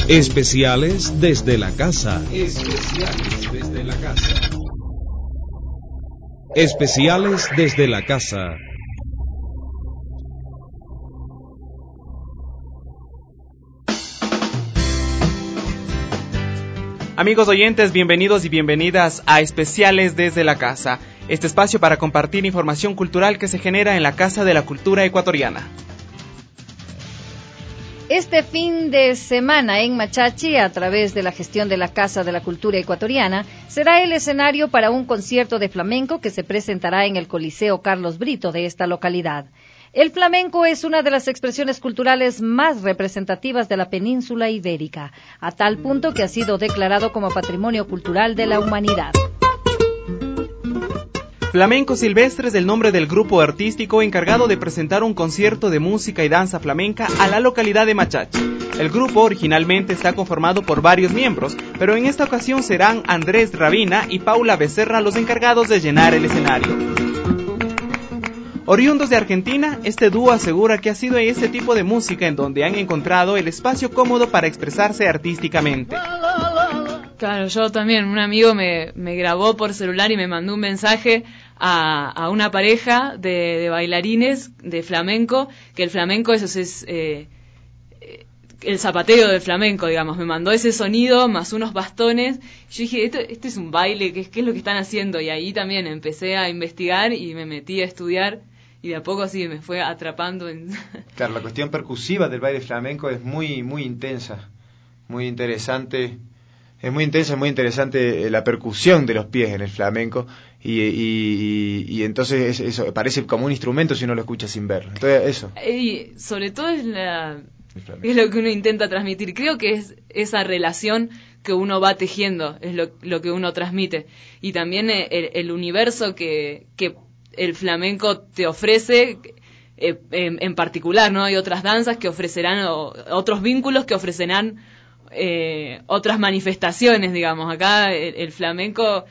Especiales desde la casa. Especiales desde la casa. Especiales desde la casa. Amigos oyentes, bienvenidos y bienvenidas a Especiales desde la casa, este espacio para compartir información cultural que se genera en la Casa de la Cultura Ecuatoriana. Este fin de semana en Machachi, a través de la gestión de la Casa de la Cultura Ecuatoriana, será el escenario para un concierto de flamenco que se presentará en el Coliseo Carlos Brito de esta localidad. El flamenco es una de las expresiones culturales más representativas de la península ibérica, a tal punto que ha sido declarado como Patrimonio Cultural de la Humanidad. Flamenco Silvestre es el nombre del grupo artístico encargado de presentar un concierto de música y danza flamenca a la localidad de Machachi. El grupo originalmente está conformado por varios miembros, pero en esta ocasión serán Andrés Rabina y Paula Becerra los encargados de llenar el escenario. Oriundos de Argentina, este dúo asegura que ha sido ese tipo de música en donde han encontrado el espacio cómodo para expresarse artísticamente. Claro, yo también, un amigo me grabó por celular y me mandó un mensaje a una pareja de bailarines de flamenco, que el flamenco eso es el zapateo del flamenco, digamos, me mandó ese sonido más unos bastones. Yo dije, esto es un baile, ¿qué es lo que están haciendo? Y ahí también empecé a investigar y me metí a estudiar y de a poco así me fue atrapando en... Claro, la cuestión percusiva del baile flamenco es muy intensa, muy interesante. Es muy intensa, es muy interesante la percusión de los pies en el flamenco y entonces eso parece como un instrumento si uno lo escucha sin verlo. Entonces eso. Y sobre todo es lo que uno intenta transmitir. Creo que es esa relación que uno va tejiendo, es lo que uno transmite. Y también el universo que el flamenco te ofrece en particular, ¿no? Hay otras danzas que ofrecerán, otros vínculos que ofrecerán otras manifestaciones, digamos. Acá el flamenco,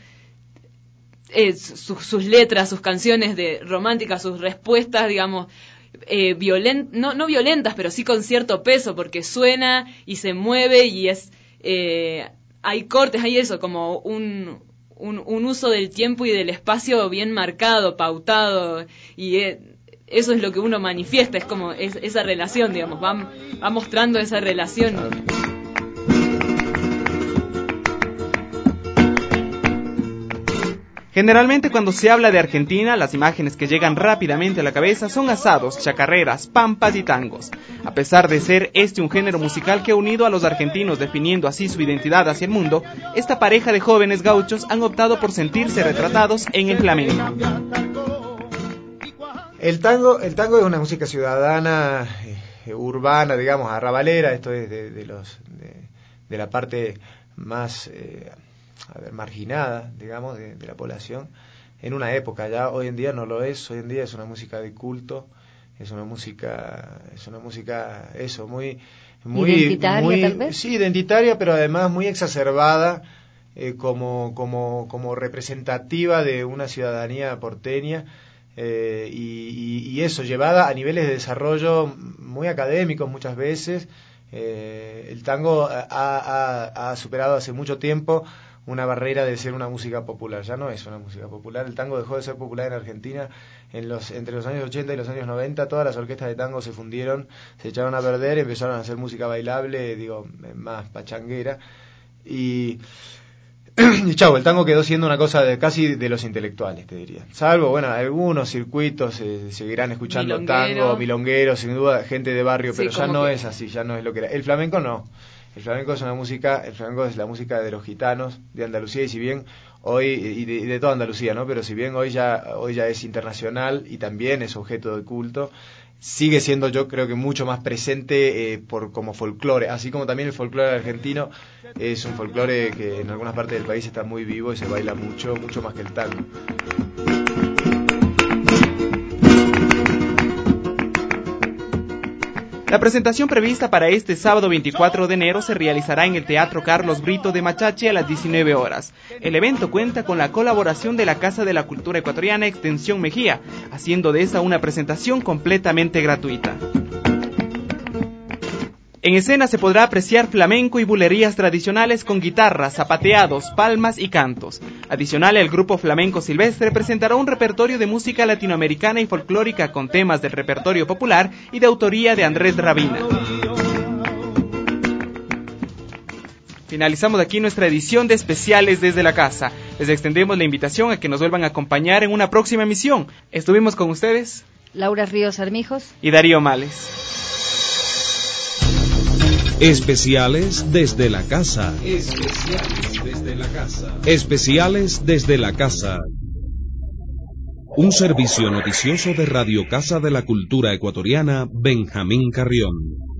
sus letras, sus canciones románticas, sus respuestas, digamos, no violentas, pero sí con cierto peso, porque suena y se mueve y hay cortes, hay eso, como un uso del tiempo y del espacio bien marcado, pautado, y eso es lo que uno manifiesta, es como esa relación, digamos, va mostrando esa relación. Generalmente cuando se habla de Argentina, las imágenes que llegan rápidamente a la cabeza son asados, chacarreras, pampas y tangos. A pesar de ser un género musical que ha unido a los argentinos definiendo así su identidad hacia el mundo, esta pareja de jóvenes gauchos han optado por sentirse retratados en el flamenco. El tango es una música ciudadana, urbana, digamos, arrabalera. Esto es de la parte más... marginada, digamos, de la población en una época. Ya hoy en día no lo es, hoy en día es una música de culto, es una música eso, muy identitaria, tal vez. Sí, identitaria, pero además muy exacerbada, como representativa de una ciudadanía porteña, y eso, llevada a niveles de desarrollo muy académicos muchas veces. El tango ha superado hace mucho tiempo una barrera de ser una música popular. Ya no es una música popular. El tango dejó de ser popular en Argentina entre los años 80 y los años 90. Todas las orquestas de tango se fundieron, se echaron a perder, empezaron a hacer música bailable, más pachanguera, y chau, el tango quedó siendo una cosa casi de los intelectuales, te diría. Salvo, bueno, algunos circuitos seguirán escuchando tango, milongueros, sin duda, gente de barrio, sí, pero ya no es así, ya no es lo que era. El flamenco no. El flamenco es la música de los gitanos de Andalucía, y si bien hoy, y de toda Andalucía, ¿no? Pero si bien hoy ya es internacional y también es objeto de culto, sigue siendo, yo creo que mucho más presente como folclore, así como también el folclore argentino es un folclore que en algunas partes del país está muy vivo y se baila mucho más que el tango. La presentación prevista para este sábado 24 de enero se realizará en el Teatro Carlos Brito de Machachi a las 19 horas. El evento cuenta con la colaboración de la Casa de la Cultura Ecuatoriana Extensión Mejía, haciendo de esta una presentación completamente gratuita. En escena se podrá apreciar flamenco y bulerías tradicionales con guitarras, zapateados, palmas y cantos. Adicional, el grupo Flamenco Silvestre presentará un repertorio de música latinoamericana y folclórica con temas del repertorio popular y de autoría de Andrés Dravina. Finalizamos aquí nuestra edición de especiales desde la casa. Les extendemos la invitación a que nos vuelvan a acompañar en una próxima emisión. Estuvimos con ustedes Laura Ríos Armijos y Darío Males. Especiales desde la casa. Especiales desde la casa. Especiales desde la casa. Un servicio noticioso de Radio Casa de la Cultura Ecuatoriana, Benjamín Carrión.